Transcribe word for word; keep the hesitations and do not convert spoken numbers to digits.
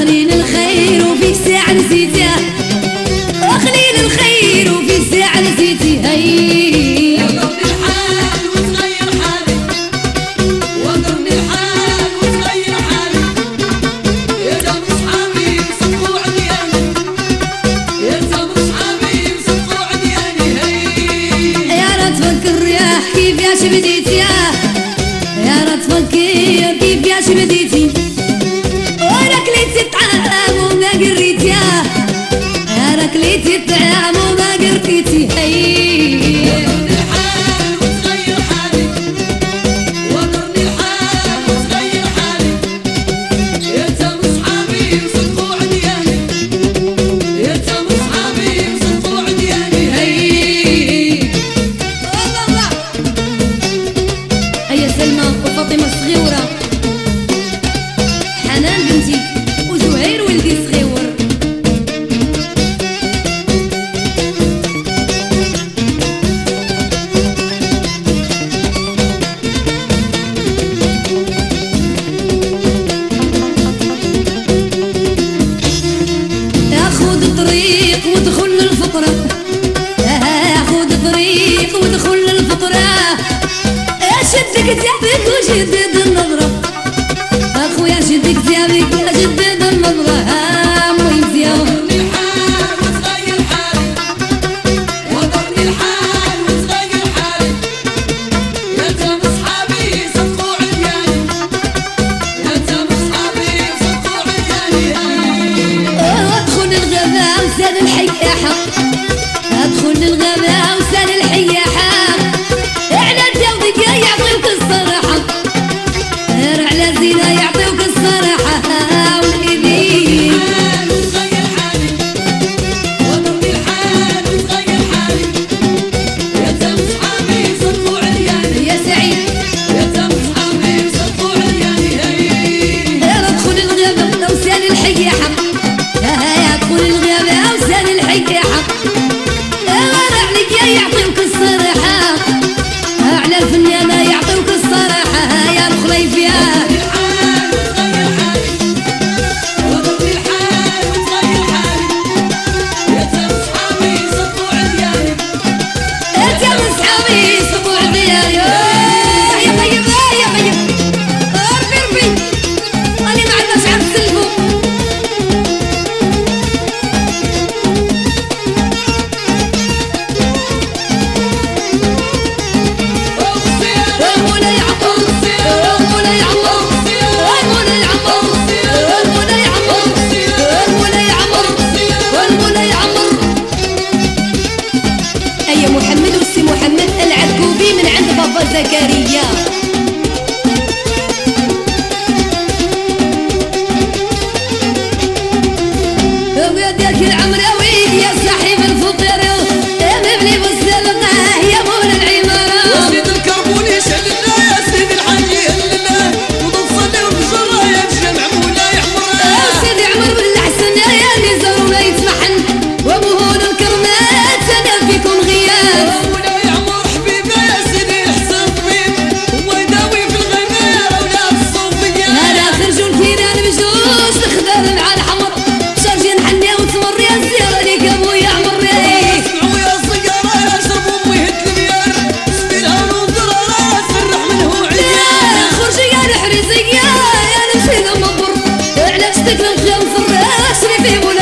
خليل الخير وفي ساعة نسيته، خليل الخير وفي ساعة نسيتي. هي وضرني الحال وتغير حالي، وضرني الحال وتغير حالي، يا دام صحابي صفوا عدياني، يا دام صحابي صفوا عدياني. هي يا ريت تفكر يا كيف ياش بديتي، يا ريت تفكر كيف ياش بديتي، وراك ليتي الطعام وما قريتي، راك ليتي الطعام وما قريتي. هي وضرني الحال وتغير حالي، وضرني الحال وتغير حالي، يا دام صحابي صفوا عدياني، يا دام صحابي صفوا عدياني. هي هيا سلمى وفاطمة الصغيورة، حنان بنتي وزهير ولدي الصغيور. خذ طريق ودخل للفطرة، خذ طريق ودخل للفطرة، شدك ثيابك وجدد النظرة، اخويا شدك ثيابك وجدد النظرة. ميزيا وضرني الحال وتغير حالي، وضرني الحال وتغير حالي، يا دام صحابي صفوا عدياني، يا دام صحابي صفوا عدياني. ادخل الغابة وسال الحية حق، ادخل الغابة وسال الحية حق، على جوزك يعطيوك الصراحة، على زينة يعطيوك الصراحة. والإيدين الحال وتغير حالي، وضرني الحال وتغير حالي، يا دام صحابي صفوا عدياني، يا سعيد يا دام صحابي صفوا عدياني. يا ادخل الغابة وسال الحية حق، يا ادخل الغابة وسال الحية حق، عليك يعطيوك الصراحة، على الفنانة يعطيوك الصراحة. يا الخليفية الحال وتغير حالي، وضرني الحال وتغير حالي، يا دام صحابي صفوا عدياني، انت من صحابي اسبوع ديالي. يا طيب يا طيب ربي ربي راني ما عندناش عاد نسلفو. مولاي عمر مولاي عمر مولاي عمر مولاي عمر مولاي عمر مولاي عمر. أيا محمد وسي محمد العكوبي من عند بابا زكريا. يا ديك العمراوي يا صاحب الفطير، يا مبني بالسلطة يا مول العمارة، سيد الكربون يشعلنا، يا سيد الحاج يهلنا، وضفنا وبجرة يا الجمع مولاي عمر. سيدي عمر بالحسن يا اللي زورونا يتمحن، وابوهون الكرمات انا فيكم غياب. مولاي عمر حبيبه يا سيدي الحسن طبيب، هو يداوي في الغمار اولاد الصوفية. هذا خرجوا الكيران بجوج الخضر مع الحمر، شرجي نحني وتمر يا الزيارة ليك ابويا عمر. اسمعوا يا صقارة يا شربوا ويهد الميار، سبيل هون وضرارة سرح منه عيان. خرجي يا الحريزية يا نمشي لمبر، علاش تكلم خيام فراش ريفي